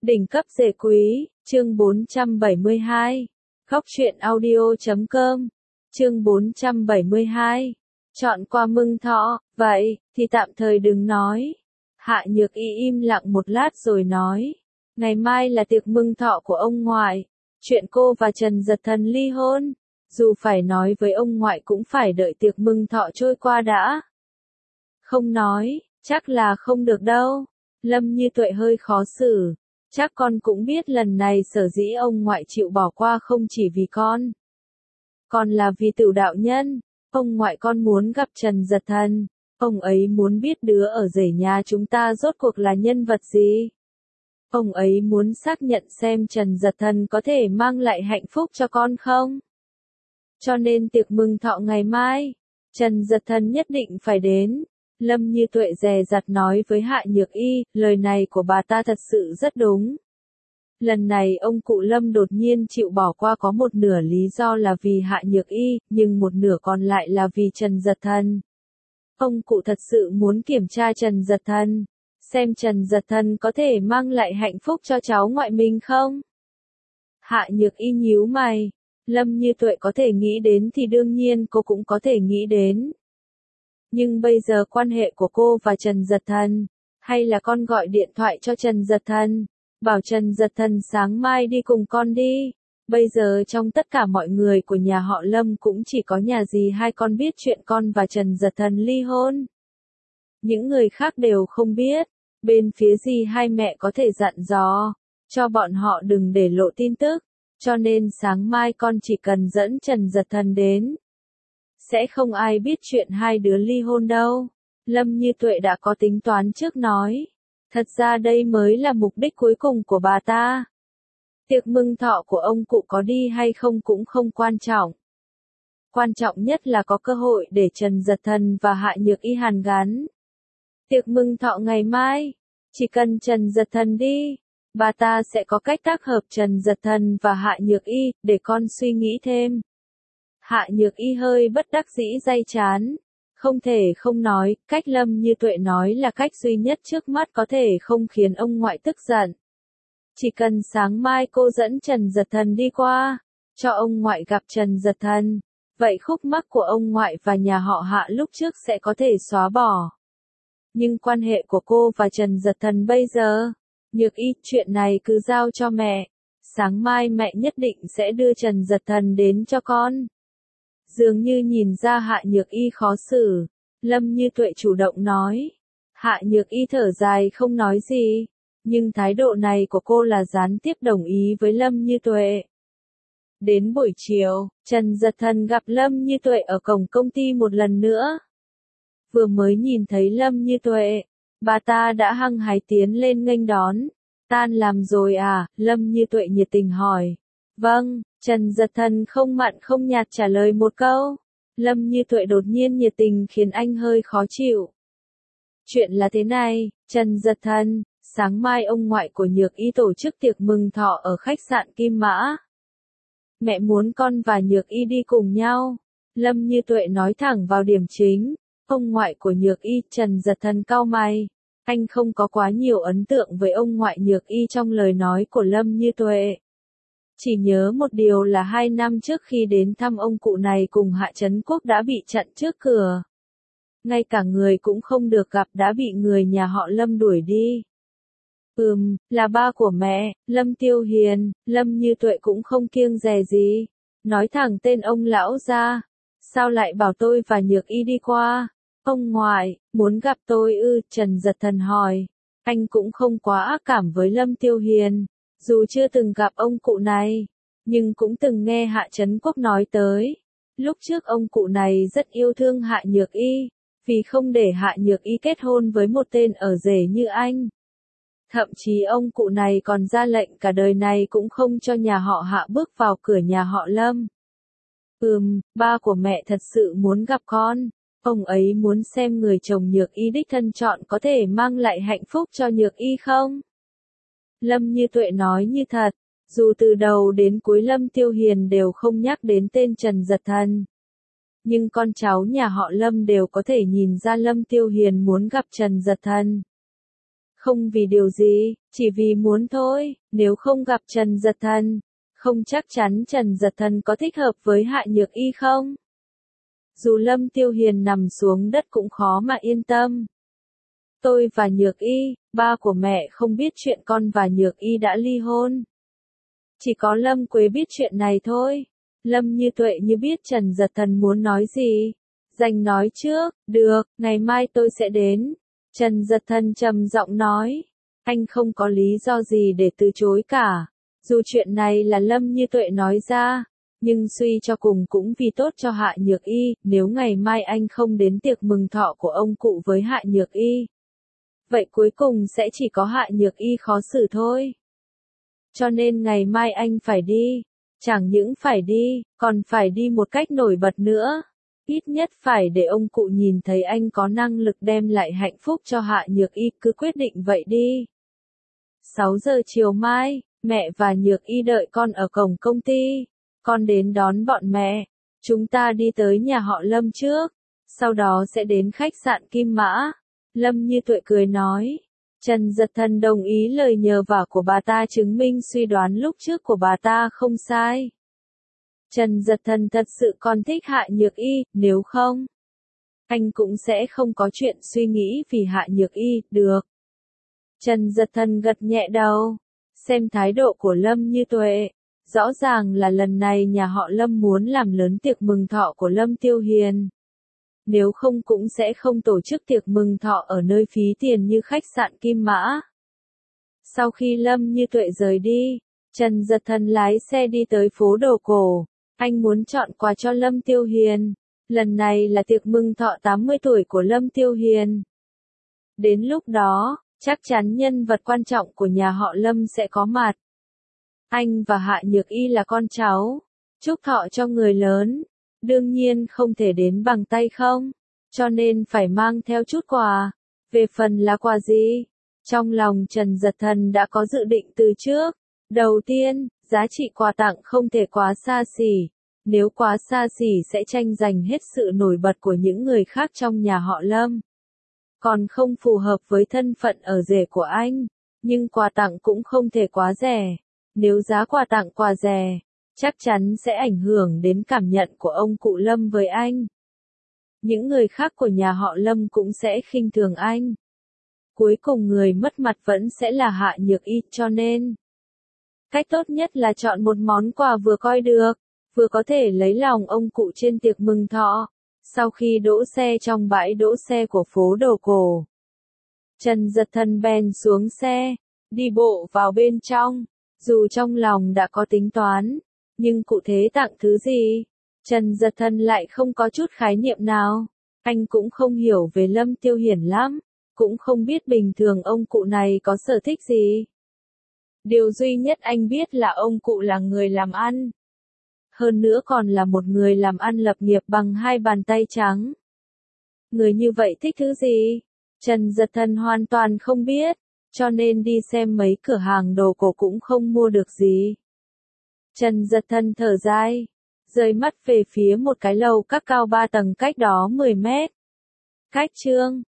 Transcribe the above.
Đỉnh cấp rể quý, chương 472. Khóc chuyện audio.com. Chương 472. Chọn qua mừng thọ, vậy, thì tạm thời đừng nói. Hạ Nhược Y im lặng một lát rồi nói. Ngày mai là tiệc mừng thọ của ông ngoại. Chuyện cô và Trần Giật Thần ly hôn. Dù phải nói với ông ngoại cũng phải đợi tiệc mừng thọ trôi qua đã. Không nói, chắc là không được đâu. Lâm Như Tuệ hơi khó xử. Chắc con cũng biết lần này sở dĩ ông ngoại chịu bỏ qua không chỉ vì con. Còn là vì Tửu đạo nhân. Ông ngoại con muốn gặp Trần Giật Thần. Ông ấy muốn biết đứa ở rể nhà chúng ta rốt cuộc là nhân vật gì. Ông ấy muốn xác nhận xem Trần Giật Thần có thể mang lại hạnh phúc cho con không. Cho nên tiệc mừng thọ ngày mai, Trần Giật Thần nhất định phải đến. Lâm Như Tuệ dè dặt nói với Hạ Nhược Y, lời này của bà ta thật sự rất đúng. Lần này ông cụ Lâm đột nhiên chịu bỏ qua có một nửa lý do là vì Hạ Nhược Y, nhưng một nửa còn lại là vì Trần Giật Thần. Ông cụ thật sự muốn kiểm tra Trần Giật Thần, xem Trần Giật Thần có thể mang lại hạnh phúc cho cháu ngoại mình không? Hạ Nhược Y nhíu mày. Lâm Như Tuệ có thể nghĩ đến thì đương nhiên cô cũng có thể nghĩ đến. Nhưng bây giờ quan hệ của cô và Trần Giật Thần, hay là con gọi điện thoại cho Trần Giật Thần, bảo Trần Giật Thần sáng mai đi cùng con đi. Bây giờ trong tất cả mọi người của nhà họ Lâm cũng chỉ có nhà dì hai con biết chuyện con và Trần Giật Thần ly hôn. Những người khác đều không biết. Bên phía dì hai mẹ có thể dặn dò, cho bọn họ đừng để lộ tin tức. Cho nên sáng mai con chỉ cần dẫn Trần Giật Thần đến. Sẽ không ai biết chuyện hai đứa ly hôn đâu. Lâm Như Tuệ đã có tính toán trước nói. Thật ra đây mới là mục đích cuối cùng của bà ta. Tiệc mừng thọ của ông cụ có đi hay không cũng không quan trọng. Quan trọng nhất là có cơ hội để Trần Giật Thần và Hạ Nhược Y hàn gắn. Tiệc mừng thọ ngày mai, chỉ cần Trần Giật Thần đi, bà ta sẽ có cách tác hợp Trần Giật Thần và Hạ Nhược Y, để con suy nghĩ thêm. Hạ Nhược Y hơi bất đắc dĩ day chán. Không thể không nói, cách Lâm Như Tuệ nói là cách duy nhất trước mắt có thể không khiến ông ngoại tức giận. Chỉ cần sáng mai cô dẫn Trần Giật Thần đi qua, cho ông ngoại gặp Trần Giật Thần, vậy khúc mắc của ông ngoại và nhà họ Hạ lúc trước sẽ có thể xóa bỏ. Nhưng quan hệ của cô và Trần Giật Thần bây giờ, Nhược Y, chuyện này cứ giao cho mẹ. Sáng mai mẹ nhất định sẽ đưa Trần Giật Thần đến cho con. Dường như nhìn ra Hạ Nhược Y khó xử, Lâm Như Tuệ chủ động nói. Hạ Nhược Y thở dài không nói gì, nhưng thái độ này của cô là gián tiếp đồng ý với Lâm Như Tuệ. Đến buổi chiều, Trần Giật Thần gặp Lâm Như Tuệ ở cổng công ty một lần nữa. Vừa mới nhìn thấy Lâm Như Tuệ, bà ta đã hăng hái tiến lên nghênh đón. Tan làm rồi à? Lâm Như Tuệ nhiệt tình hỏi. Vâng, Trần Giật Thần không mặn không nhạt trả lời một câu. Lâm Như Tuệ đột nhiên nhiệt tình khiến anh hơi khó chịu. Chuyện là thế này, Trần Giật Thần, sáng mai ông ngoại của Nhược Y tổ chức tiệc mừng thọ ở khách sạn Kim Mã. Mẹ muốn con và Nhược Y đi cùng nhau. Lâm Như Tuệ nói thẳng vào điểm chính. Ông ngoại của Nhược Y, Trần Giật Thần cau mày. Anh không có quá nhiều ấn tượng với ông ngoại Nhược Y trong lời nói của Lâm Như Tuệ. Chỉ nhớ một điều là 2 năm trước khi đến thăm ông cụ này cùng Hạ Trấn Quốc đã bị chặn trước cửa. Ngay cả người cũng không được gặp đã bị người nhà họ Lâm đuổi đi. Là ba của mẹ, Lâm Tiêu Hiền. Lâm Như Tuệ cũng không kiêng dè gì. Nói thẳng tên ông lão ra. Sao lại bảo tôi và Nhược Y đi qua? Ông ngoại, muốn gặp tôi ư? Trần Giật Thần hỏi. Anh cũng không quá ác cảm với Lâm Tiêu Hiền. Dù chưa từng gặp ông cụ này, nhưng cũng từng nghe Hạ Trấn Quốc nói tới. Lúc trước ông cụ này rất yêu thương Hạ Nhược Y, vì không để Hạ Nhược Y kết hôn với một tên ở rể như anh. Thậm chí ông cụ này còn ra lệnh cả đời này cũng không cho nhà họ Hạ bước vào cửa nhà họ Lâm. Ba của mẹ thật sự muốn gặp con. Ông ấy muốn xem người chồng Nhược Y đích thân chọn có thể mang lại hạnh phúc cho Nhược Y không? Lâm Như Tuệ nói như thật, dù từ đầu đến cuối Lâm Tiêu Hiền đều không nhắc đến tên Trần Giật Thần. Nhưng con cháu nhà họ Lâm đều có thể nhìn ra Lâm Tiêu Hiền muốn gặp Trần Giật Thần. Không vì điều gì, chỉ vì muốn thôi, nếu không gặp Trần Giật Thần, không chắc chắn Trần Giật Thần có thích hợp với Hạ Nhược Y không. Dù Lâm Tiêu Hiền nằm xuống đất cũng khó mà yên tâm. Tôi và Nhược Y, ba của mẹ không biết chuyện con và Nhược Y đã ly hôn. Chỉ có Lâm Quế biết chuyện này thôi. Lâm Như Tuệ như biết Trần Giật Thần muốn nói gì. Dành nói trước, được, ngày mai tôi sẽ đến. Trần Giật Thần trầm giọng nói. Anh không có lý do gì để từ chối cả. Dù chuyện này là Lâm Như Tuệ nói ra, nhưng suy cho cùng cũng vì tốt cho Hạ Nhược Y, nếu ngày mai anh không đến tiệc mừng thọ của ông cụ với Hạ Nhược Y. Vậy cuối cùng sẽ chỉ có Hạ Nhược Y khó xử thôi. Cho nên ngày mai anh phải đi. Chẳng những phải đi, còn phải đi một cách nổi bật nữa. Ít nhất phải để ông cụ nhìn thấy anh có năng lực đem lại hạnh phúc cho Hạ Nhược Y, cứ quyết định vậy đi. 6 giờ chiều mai, mẹ và Nhược Y đợi con ở cổng công ty. Con đến đón bọn mẹ. Chúng ta đi tới nhà họ Lâm trước. Sau đó sẽ đến khách sạn Kim Mã. Lâm Như Tuệ cười nói. Trần Giật Thần đồng ý lời nhờ vả của bà ta, chứng minh suy đoán lúc trước của bà ta không sai. Trần Giật Thần thật sự còn thích Hạ Nhược Y, nếu không, anh cũng sẽ không có chuyện suy nghĩ vì Hạ Nhược Y, được. Trần Giật Thần gật nhẹ đầu, xem thái độ của Lâm Như Tuệ. Rõ ràng là lần này nhà họ Lâm muốn làm lớn tiệc mừng thọ của Lâm Tiêu Hiền. Nếu không cũng sẽ không tổ chức tiệc mừng thọ ở nơi phí tiền như khách sạn Kim Mã. Sau khi Lâm Như Tuệ rời đi, Trần Giật Thần lái xe đi tới phố đồ cổ. Anh muốn chọn quà cho Lâm Tiêu Hiền. Lần này là tiệc mừng thọ 80 tuổi của Lâm Tiêu Hiền. Đến lúc đó, chắc chắn nhân vật quan trọng của nhà họ Lâm sẽ có mặt. Anh và Hạ Nhược Y là con cháu. Chúc thọ cho người lớn. Đương nhiên không thể đến bằng tay không. Cho nên phải mang theo chút quà. Về phần là quà gì? Trong lòng Trần Giật Thần đã có dự định từ trước. Đầu tiên, giá trị quà tặng không thể quá xa xỉ. Nếu quá xa xỉ sẽ tranh giành hết sự nổi bật của những người khác trong nhà họ Lâm. Còn không phù hợp với thân phận ở rể của anh. Nhưng quà tặng cũng không thể quá rẻ. Nếu giá quà tặng quá rẻ, chắc chắn sẽ ảnh hưởng đến cảm nhận của ông cụ Lâm với anh. Những người khác của nhà họ Lâm cũng sẽ khinh thường anh. Cuối cùng người mất mặt vẫn sẽ là Hạ Nhược Y, cho nên cách tốt nhất là chọn một món quà vừa coi được, vừa có thể lấy lòng ông cụ trên tiệc mừng thọ. Sau khi đỗ xe trong bãi đỗ xe của phố đồ cổ, Trần Giật Thần bèn xuống xe, đi bộ vào bên trong. Dù trong lòng đã có tính toán, nhưng cụ thể tặng thứ gì, Trần Giật Thần lại không có chút khái niệm nào. Anh cũng không hiểu về Lâm Tiêu Hiển lắm, cũng không biết bình thường ông cụ này có sở thích gì. Điều duy nhất anh biết là ông cụ là người làm ăn. Hơn nữa còn là một người làm ăn lập nghiệp bằng hai bàn tay trắng. Người như vậy thích thứ gì? Trần Giật Thần hoàn toàn không biết, cho nên đi xem mấy cửa hàng đồ cổ cũng không mua được gì. Trần Giật Thần thở dài, rời mắt về phía một cái lầu các cao 3 tầng cách đó 10 mét. Cách chương